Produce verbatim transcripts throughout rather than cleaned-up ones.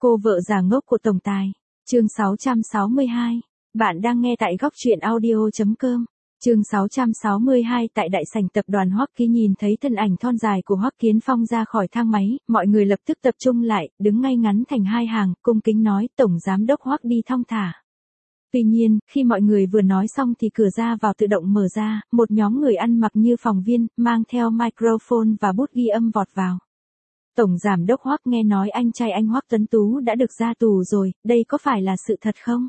Cô vợ già ngốc của tổng tài. Chương sáu trăm sáu mươi hai. Bạn đang nghe tại góc truyện audio chấm com. Chương sáu trăm sáu mươi hai. Tại đại sảnh tập đoàn Hoắc Ký nhìn thấy thân ảnh thon dài của Hoắc Kiến Phong ra khỏi thang máy, mọi người lập tức tập trung lại, đứng ngay ngắn thành hai hàng, cung kính nói, tổng giám đốc Hoắc đi thong thả. Tuy nhiên, khi mọi người vừa nói xong thì cửa ra vào tự động mở ra, một nhóm người ăn mặc như phóng viên, mang theo microphone và bút ghi âm vọt vào. Tổng giám đốc Hoắc, nghe nói anh trai anh Hoắc Tuấn Tú đã được ra tù rồi, đây có phải là sự thật không?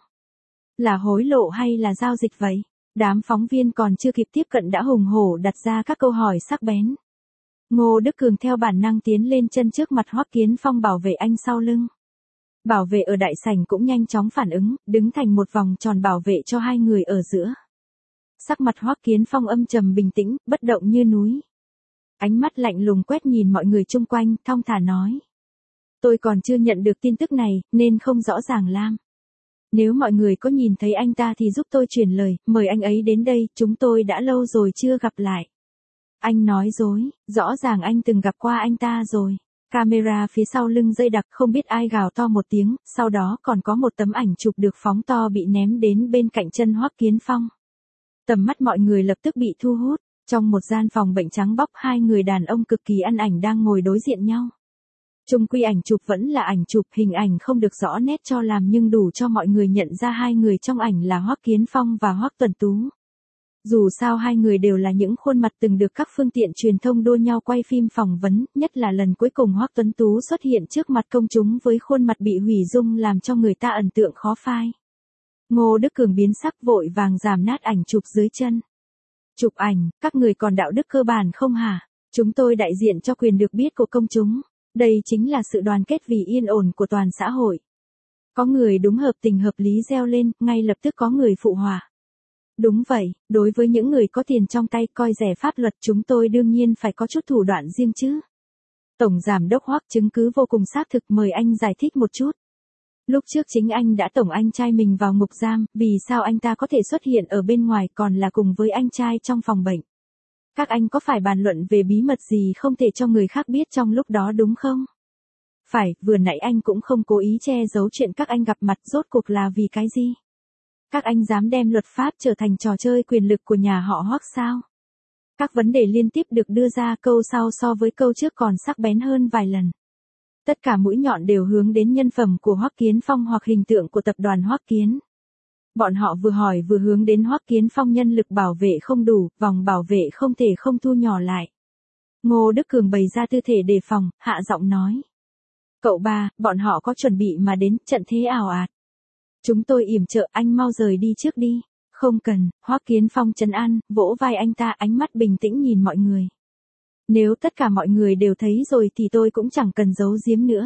Là hối lộ hay là giao dịch vậy? Đám phóng viên còn chưa kịp tiếp cận đã hùng hổ đặt ra các câu hỏi sắc bén. Ngô Đức Cường theo bản năng tiến lên chân trước mặt Hoắc Kiến Phong bảo vệ anh sau lưng. Bảo vệ ở đại sảnh cũng nhanh chóng phản ứng, đứng thành một vòng tròn bảo vệ cho hai người ở giữa. Sắc mặt Hoắc Kiến Phong âm trầm bình tĩnh, bất động như núi. Ánh mắt lạnh lùng quét nhìn mọi người chung quanh, thong thả nói. Tôi còn chưa nhận được tin tức này, nên không rõ ràng lam. Nếu mọi người có nhìn thấy anh ta thì giúp tôi truyền lời, mời anh ấy đến đây, chúng tôi đã lâu rồi chưa gặp lại. Anh nói dối, rõ ràng anh từng gặp qua anh ta rồi. Camera phía sau lưng dây đặc không biết ai gào to một tiếng, sau đó còn có một tấm ảnh chụp được phóng to bị ném đến bên cạnh chân Hoắc Kiến Phong. Tầm mắt mọi người lập tức bị thu hút, trong một gian phòng bệnh trắng bóc hai người đàn ông cực kỳ ăn ảnh đang ngồi đối diện nhau. Chung quy ảnh chụp vẫn là ảnh chụp, hình ảnh không được rõ nét cho làm nhưng đủ cho mọi người nhận ra hai người trong ảnh là Hoắc Kiến Phong và Hoắc Tuấn Tú. Dù sao hai người đều là những khuôn mặt từng được các phương tiện truyền thông đua nhau quay phim phỏng vấn, nhất là lần cuối cùng Hoắc Tuấn Tú xuất hiện trước mặt công chúng với khuôn mặt bị hủy dung làm cho người ta ấn tượng khó phai. Ngô Đức Cường biến sắc vội vàng giảm nát ảnh chụp dưới chân. Chụp ảnh, các người còn đạo đức cơ bản không hả? Chúng tôi đại diện cho quyền được biết của công chúng. Đây chính là sự đoàn kết vì yên ổn của toàn xã hội. Có người đúng hợp tình hợp lý reo lên, ngay lập tức có người phụ họa. Đúng vậy, đối với những người có tiền trong tay coi rẻ pháp luật chúng tôi đương nhiên phải có chút thủ đoạn riêng chứ. Tổng giám đốc Hoắc, chứng cứ vô cùng xác thực, mời anh giải thích một chút. Lúc trước chính anh đã tổng anh trai mình vào ngục giam, vì sao anh ta có thể xuất hiện ở bên ngoài còn là cùng với anh trai trong phòng bệnh? Các anh có phải bàn luận về bí mật gì không thể cho người khác biết trong lúc đó đúng không? Phải, vừa nãy anh cũng không cố ý che giấu chuyện các anh gặp mặt, rốt cuộc là vì cái gì? Các anh dám đem luật pháp trở thành trò chơi quyền lực của nhà họ Hoắc sao? Các vấn đề liên tiếp được đưa ra, câu sau so với câu trước còn sắc bén hơn vài lần. Tất cả mũi nhọn đều hướng đến nhân phẩm của Hoắc Kiến Phong hoặc hình tượng của tập đoàn Hoắc Kiến. Bọn họ vừa hỏi vừa hướng đến Hoắc Kiến Phong nhân lực bảo vệ không đủ, vòng bảo vệ không thể không thu nhỏ lại. Ngô Đức Cường bày ra tư thể đề phòng, hạ giọng nói. Cậu ba, bọn họ có chuẩn bị mà đến, trận thế ảo ạt. Chúng tôi yểm trợ, anh mau rời đi trước đi. Không cần, Hoắc Kiến Phong trấn an, vỗ vai anh ta, ánh mắt bình tĩnh nhìn mọi người. Nếu tất cả mọi người đều thấy rồi thì tôi cũng chẳng cần giấu giếm nữa.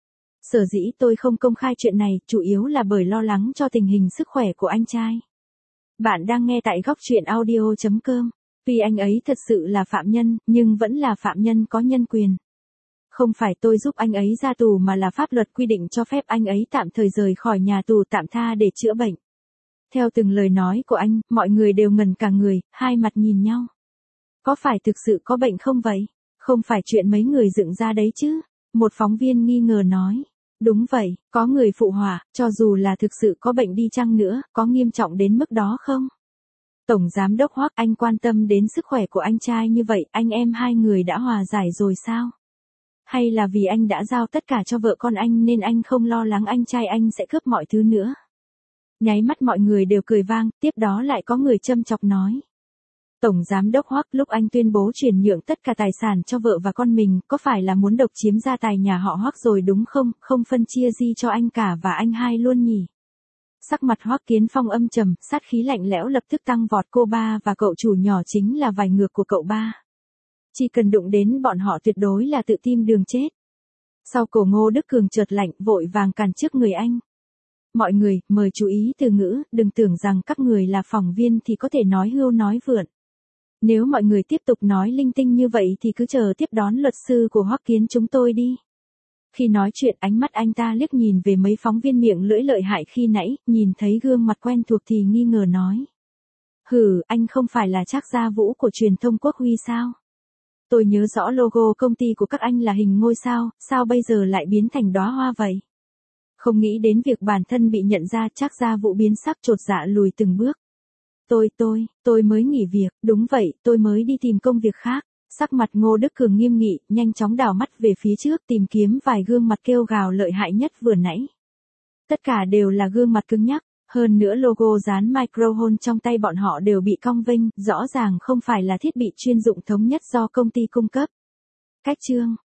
Sở dĩ tôi không công khai chuyện này, chủ yếu là bởi lo lắng cho tình hình sức khỏe của anh trai. Bạn đang nghe tại góc truyện audio chấm com. Vì anh ấy thật sự là phạm nhân, nhưng vẫn là phạm nhân có nhân quyền. Không phải tôi giúp anh ấy ra tù mà là pháp luật quy định cho phép anh ấy tạm thời rời khỏi nhà tù tạm tha để chữa bệnh. Theo từng lời nói của anh, mọi người đều ngẩn cả người, hai mặt nhìn nhau. Có phải thực sự có bệnh không vậy? Không phải chuyện mấy người dựng ra đấy chứ? Một phóng viên nghi ngờ nói. Đúng vậy, có người phụ họa, cho dù là thực sự có bệnh đi chăng nữa, có nghiêm trọng đến mức đó không? Tổng giám đốc Hoắc, anh quan tâm đến sức khỏe của anh trai như vậy, anh em hai người đã hòa giải rồi sao? Hay là vì anh đã giao tất cả cho vợ con anh nên anh không lo lắng anh trai anh sẽ cướp mọi thứ nữa? Nháy mắt mọi người đều cười vang, tiếp đó lại có người châm chọc nói. Tổng giám đốc Hoắc, lúc anh tuyên bố chuyển nhượng tất cả tài sản cho vợ và con mình, có phải là muốn độc chiếm gia tài nhà họ Hoắc rồi đúng không, không phân chia gì cho anh cả và anh hai luôn nhỉ? Sắc mặt Hoắc Kiến Phong âm trầm, sát khí lạnh lẽo lập tức tăng vọt, cô ba và cậu chủ nhỏ chính là vài ngược của cậu ba. Chỉ cần đụng đến bọn họ tuyệt đối là tự tìm đường chết. Sau cổ Ngô Đức Cường chợt lạnh, vội vàng cản trước người anh. Mọi người, mời chú ý từ ngữ, đừng tưởng rằng các người là phóng viên thì có thể nói hưu nói vượn. Nếu mọi người tiếp tục nói linh tinh như vậy thì cứ chờ tiếp đón luật sư của Hoắc Kiến chúng tôi đi. Khi nói chuyện, ánh mắt anh ta liếc nhìn về mấy phóng viên miệng lưỡi lợi hại khi nãy, nhìn thấy gương mặt quen thuộc thì nghi ngờ nói. Hừ, anh không phải là Trác Gia Vũ của truyền thông Quốc Huy sao? Tôi nhớ rõ logo công ty của các anh là hình ngôi sao, sao bây giờ lại biến thành đóa hoa vậy? Không nghĩ đến việc bản thân bị nhận ra, Trác Gia Vũ biến sắc chột dạ lùi từng bước. Tôi tôi, tôi mới nghỉ việc, đúng vậy, tôi mới đi tìm công việc khác. Sắc mặt Ngô Đức Cường nghiêm nghị, nhanh chóng đảo mắt về phía trước tìm kiếm vài gương mặt kêu gào lợi hại nhất vừa nãy. Tất cả đều là gương mặt cứng nhắc, hơn nữa logo dán microphone trong tay bọn họ đều bị cong vênh, rõ ràng không phải là thiết bị chuyên dụng thống nhất do công ty cung cấp. Cách chương